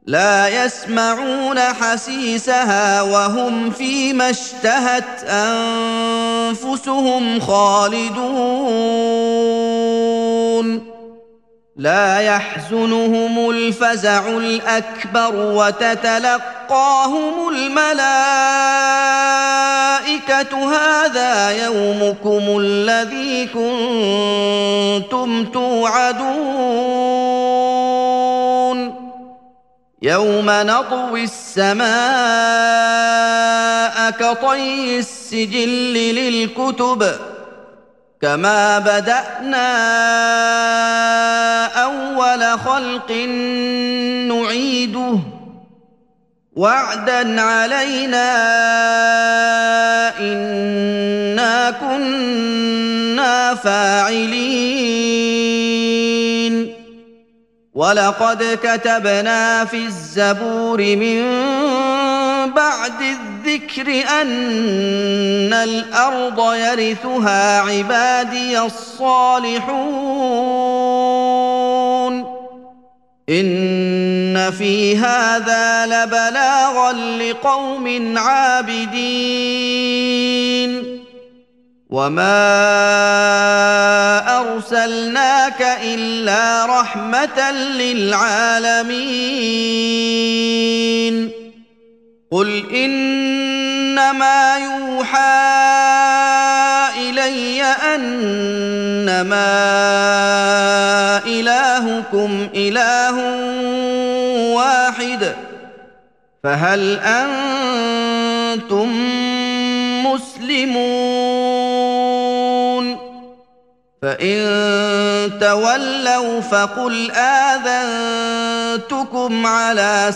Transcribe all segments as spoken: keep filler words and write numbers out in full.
لا يسمعون حسيسها وهم فيما اشتهت أنفسهم خالدون لا يحزنهم الفزع الأكبر وتتلقاهم الملائكة هذا يومكم الذي كنتم توعدون يوم نطوي السماء كطي السجل للكتب كما بدأنا أول خلق نعيده وعدا علينا إنا كنا فاعلين ولقد كتبنا في الزبور من بعد الذكر أن الأرض يرثها عبادي الصالحون إن في هذا لبلاغا لقوم عابدين وما أرسلناك إلا رحمة للعالمين قل إنما يوحى إلي أنما إلهكم إله واحد فهل أنتم مسلمون فإن تولوا فقل آذنتكم على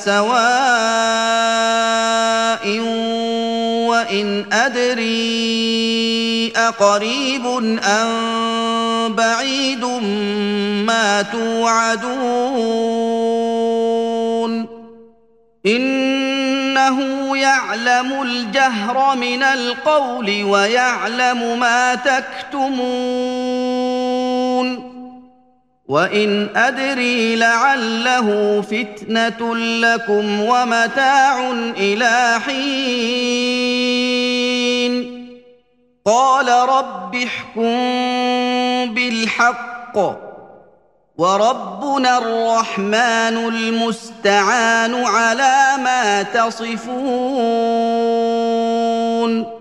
سواء وإن أدري أقريب أم بعيد ما توعدون إنه يعلم الجهر من القول ويعلم ما تكتمون وإن أدري لعله فتنة لكم ومتاع إلى حين قال رب احكم بالحق وربنا الرحمن المستعان على ما تصفون